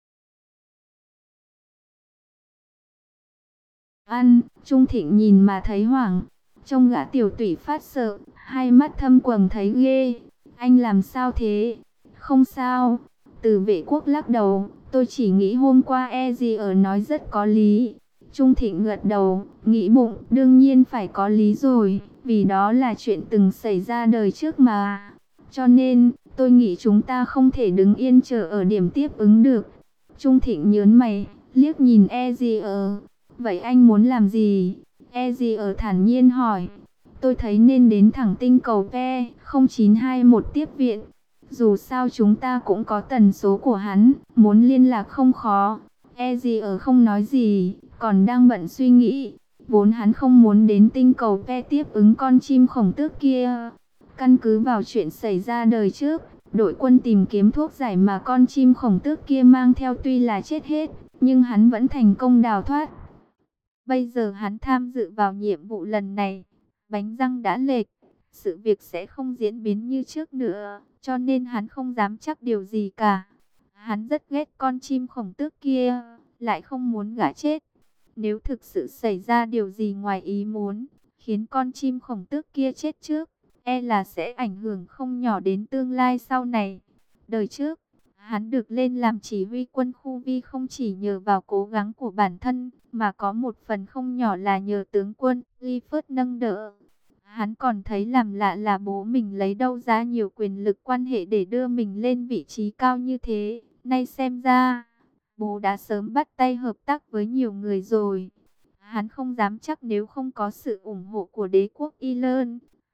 ăn, Trung Thịnh nhìn mà thấy hoảng, trông gã tiểu tụy phát sợ, hai mắt thâm quầng thấy ghê. Anh làm sao thế? Không sao. Từ Vệ Quốc lắc đầu, tôi chỉ nghĩ hôm qua E gì ở nói rất có lý. Trung Thịnh gật đầu, nghĩ bụng, đương nhiên phải có lý rồi, vì đó là chuyện từng xảy ra đời trước mà. Cho nên, tôi nghĩ chúng ta không thể đứng yên chờ ở điểm tiếp ứng được. Trung Thịnh nhớn mày, liếc nhìn E gì ở. Vậy anh muốn làm gì? E gì ở thản nhiên hỏi. Tôi thấy nên đến thẳng tinh cầu P0921 tiếp viện. Dù sao chúng ta cũng có tần số của hắn, muốn liên lạc không khó. E gì ở không nói gì, còn đang bận suy nghĩ. Vốn hắn không muốn đến tinh cầu P tiếp ứng con chim khổng tước kia. Căn cứ vào chuyện xảy ra đời trước, đội quân tìm kiếm thuốc giải mà con chim khổng tước kia mang theo tuy là chết hết, nhưng hắn vẫn thành công đào thoát. Bây giờ hắn tham dự vào nhiệm vụ lần này, bánh răng đã lệch, sự việc sẽ không diễn biến như trước nữa, cho nên hắn không dám chắc điều gì cả. Hắn rất ghét con chim khổng tước kia, lại không muốn gã chết. Nếu thực sự xảy ra điều gì ngoài ý muốn, khiến con chim khổng tước kia chết trước, e là sẽ ảnh hưởng không nhỏ đến tương lai sau này. Đời trước, hắn được lên làm chỉ huy quân khu Vi không chỉ nhờ vào cố gắng của bản thân, mà có một phần không nhỏ là nhờ tướng quân Clifford nâng đỡ. Hắn còn thấy làm lạ là bố mình lấy đâu ra nhiều quyền lực quan hệ để đưa mình lên vị trí cao như thế. Nay xem ra, bố đã sớm bắt tay hợp tác với nhiều người rồi. Hắn không dám chắc nếu không có sự ủng hộ của đế quốc Y Lơn,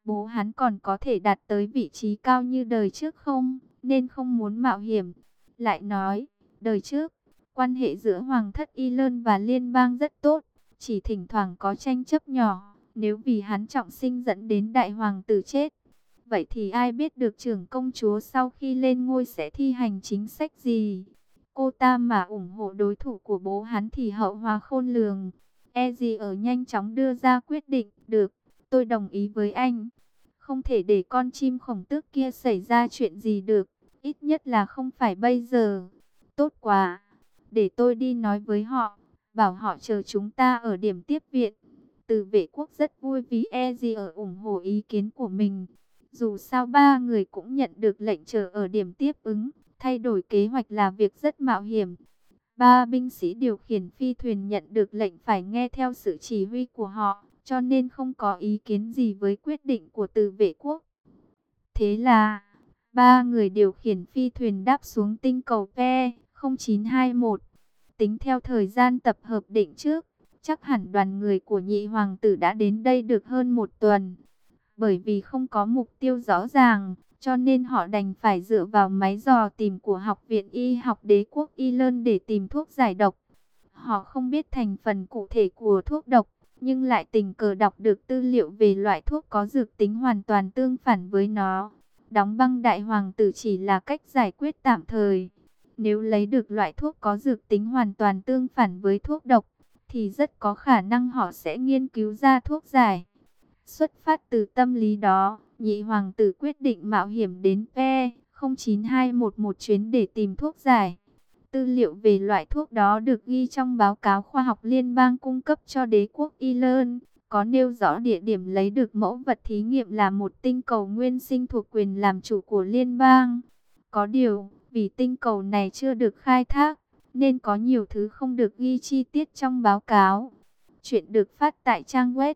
bố hắn còn có thể đạt tới vị trí cao như đời trước không, nên không muốn mạo hiểm. Lại nói, đời trước, quan hệ giữa Hoàng thất Y Lơn và liên bang rất tốt, chỉ thỉnh thoảng có tranh chấp nhỏ. Nếu vì hắn trọng sinh dẫn đến đại hoàng tử chết, vậy thì ai biết được trưởng công chúa sau khi lên ngôi sẽ thi hành chính sách gì. Cô ta mà ủng hộ đối thủ của bố hắn thì hậu hóa khôn lường. Ở nhanh chóng đưa ra quyết định. Được, tôi đồng ý với anh. Không thể để con chim khổng tước kia xảy ra chuyện gì được. Ít nhất là không phải bây giờ. Tốt quá. Để tôi đi nói với họ. Bảo họ chờ chúng ta ở điểm tiếp viện. Từ Vệ Quốc rất vui vì ở ủng hộ ý kiến của mình. Dù sao ba người cũng nhận được lệnh chờ ở điểm tiếp ứng. Thay đổi kế hoạch là việc rất mạo hiểm. Ba binh sĩ điều khiển phi thuyền nhận được lệnh phải nghe theo sự chỉ huy của họ, cho nên không có ý kiến gì với quyết định của Từ Vệ Quốc. Thế là, ba người điều khiển phi thuyền đáp xuống tinh cầu P0921. Tính theo thời gian tập hợp định trước, chắc hẳn đoàn người của nhị hoàng tử đã đến đây được hơn một tuần. Bởi vì không có mục tiêu rõ ràng, cho nên họ đành phải dựa vào máy dò tìm của Học viện Y học Đế quốc Ireland để tìm thuốc giải độc. Họ không biết thành phần cụ thể của thuốc độc, nhưng lại tình cờ đọc được tư liệu về loại thuốc có dược tính hoàn toàn tương phản với nó. Đóng băng đại hoàng tử chỉ là cách giải quyết tạm thời. Nếu lấy được loại thuốc có dược tính hoàn toàn tương phản với thuốc độc, thì rất có khả năng họ sẽ nghiên cứu ra thuốc giải. Xuất phát từ tâm lý đó, nhị hoàng tử quyết định mạo hiểm đến P0921 một chuyến để tìm thuốc giải. Tư liệu về loại thuốc đó được ghi trong báo cáo khoa học liên bang cung cấp cho đế quốc Ireland, có nêu rõ địa điểm lấy được mẫu vật thí nghiệm là một tinh cầu nguyên sinh thuộc quyền làm chủ của liên bang. Có điều, vì tinh cầu này chưa được khai thác, nên có nhiều thứ không được ghi chi tiết trong báo cáo. Chuyện được phát tại trang web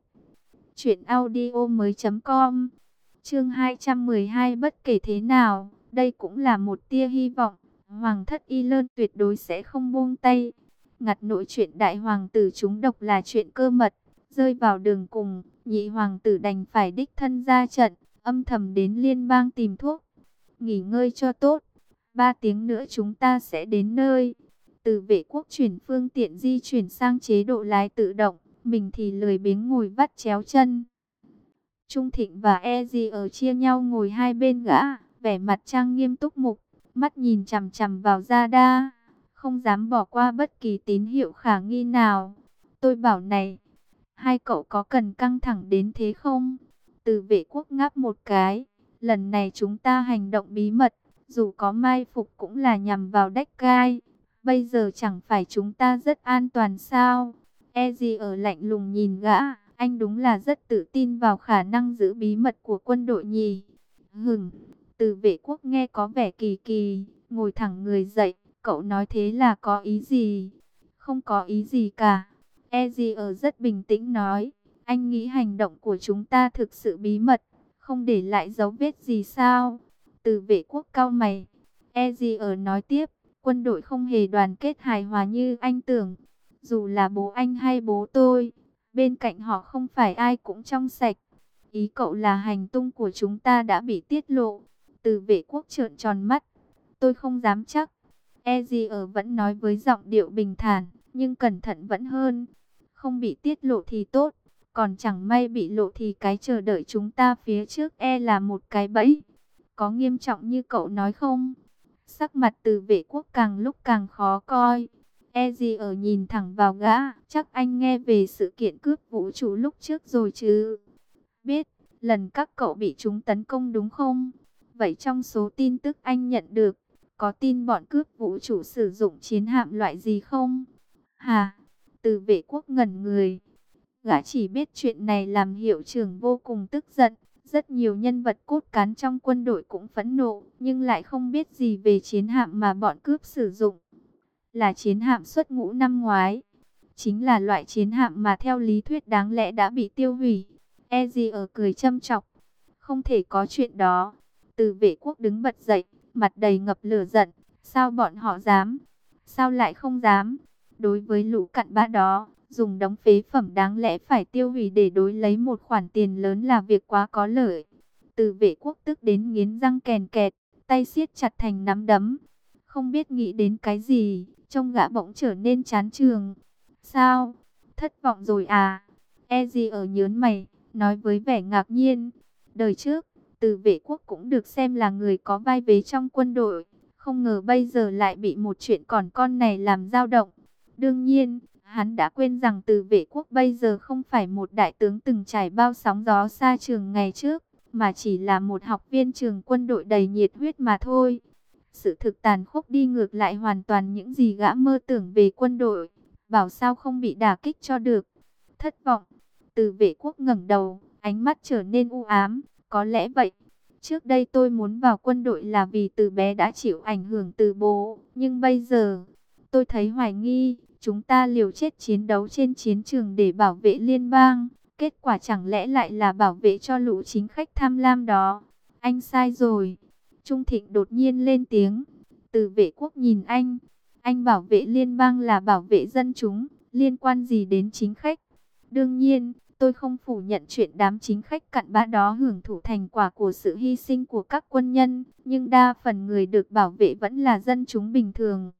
truyệnaudiomoi.com. Chương 212. Bất kể thế nào, đây cũng là một tia hy vọng. Hoàng thất Ireland tuyệt đối sẽ không buông tay. Ngặt nỗi chuyện đại hoàng tử trúng độc là chuyện cơ mật. Rơi vào đường cùng, nhị hoàng tử đành phải đích thân ra trận, âm thầm đến liên bang tìm thuốc. Nghỉ ngơi cho tốt, 3 tiếng nữa chúng ta sẽ đến nơi. Từ Vệ Quốc chuyển phương tiện di chuyển sang chế độ lái tự động, mình thì lười biếng ngồi vắt chéo chân. Trung Thịnh và ở chia nhau ngồi hai bên gã, vẻ mặt trang nghiêm túc mục, mắt nhìn chằm chằm vào radar, không dám bỏ qua bất kỳ tín hiệu khả nghi nào. Tôi bảo này, hai cậu có cần căng thẳng đến thế không? Từ Vệ Quốc ngáp một cái, lần này chúng ta hành động bí mật, dù có mai phục cũng là nhằm vào đách gai. Bây giờ chẳng phải chúng ta rất an toàn sao? ở lạnh lùng nhìn gã, anh đúng là rất tự tin vào khả năng giữ bí mật của quân đội nhỉ. Từ Vệ Quốc nghe có vẻ kỳ kỳ, ngồi thẳng người dậy, cậu nói thế là có ý gì? Không có ý gì cả. ở rất bình tĩnh nói, anh nghĩ hành động của chúng ta thực sự bí mật, không để lại dấu vết gì sao? Từ Vệ Quốc cau mày. ở nói tiếp, quân đội không hề đoàn kết hài hòa như anh tưởng. Dù là bố anh hay bố tôi, bên cạnh họ không phải ai cũng trong sạch. Ý cậu là hành tung của chúng ta đã bị tiết lộ. Từ Vệ Quốc trợn tròn mắt. Tôi không dám chắc. ở vẫn nói với giọng điệu bình thản, nhưng cẩn thận vẫn hơn. Không bị tiết lộ thì tốt, còn chẳng may bị lộ thì cái chờ đợi chúng ta phía trước là một cái bẫy. Có nghiêm trọng như cậu nói không? Sắc mặt Từ Vệ Quốc càng lúc càng khó coi. ở nhìn thẳng vào gã, chắc anh nghe về sự kiện cướp vũ trụ lúc trước rồi chứ? Biết, lần các cậu bị chúng tấn công đúng không? Vậy trong số tin tức anh nhận được, có tin bọn cướp vũ trụ sử dụng chiến hạm loại gì không? Hà, Từ Vệ Quốc ngẩn người. Gã chỉ biết chuyện này làm hiệu trưởng vô cùng tức giận. Rất nhiều nhân vật cốt cán trong quân đội cũng phẫn nộ, nhưng lại không biết gì về chiến hạm mà bọn cướp sử dụng. Là chiến hạm xuất ngũ năm ngoái. Chính là loại chiến hạm mà theo lý thuyết đáng lẽ đã bị tiêu hủy. ở cười châm chọc. Không thể có chuyện đó. Từ Vệ Quốc đứng bật dậy, mặt đầy ngập lửa giận. Sao bọn họ dám? Sao lại không dám? Đối với lũ cặn bã đó, Dùng đống phế phẩm đáng lẽ phải tiêu hủy để đối lấy một khoản tiền lớn là việc quá có lợi. Từ Vệ Quốc tức đến nghiến răng kèn kẹt, tay siết chặt thành nắm đấm. Không biết nghĩ đến cái gì, trông gã bỗng trở nên chán chường. Sao? Thất vọng rồi à? E gì ở nhớn mày, nói với vẻ ngạc nhiên. Đời trước, Từ Vệ Quốc cũng được xem là người có vai vế trong quân đội. Không ngờ bây giờ lại bị một chuyện còn con này làm dao động. Đương nhiên, hắn đã quên rằng Từ Vệ Quốc bây giờ không phải một đại tướng từng trải bao sóng gió xa trường ngày trước, mà chỉ là một học viên trường quân đội đầy nhiệt huyết mà thôi. Sự thực tàn khốc đi ngược lại hoàn toàn những gì gã mơ tưởng về quân đội. Bảo sao không bị đả kích cho được. Thất vọng. Từ Vệ Quốc ngẩng đầu, ánh mắt trở nên u ám. Có lẽ vậy. Trước đây tôi muốn vào quân đội là vì từ bé đã chịu ảnh hưởng từ bố. Nhưng bây giờ, tôi thấy hoài nghi. Chúng ta liều chết chiến đấu trên chiến trường để bảo vệ liên bang. Kết quả chẳng lẽ lại là bảo vệ cho lũ chính khách tham lam đó. Anh sai rồi. Trung Thịnh đột nhiên lên tiếng. Từ Vệ Quốc nhìn anh bảo vệ liên bang là bảo vệ dân chúng, liên quan gì đến chính khách? Đương nhiên, tôi không phủ nhận chuyện đám chính khách cặn bã đó hưởng thụ thành quả của sự hy sinh của các quân nhân, nhưng đa phần người được bảo vệ vẫn là dân chúng bình thường.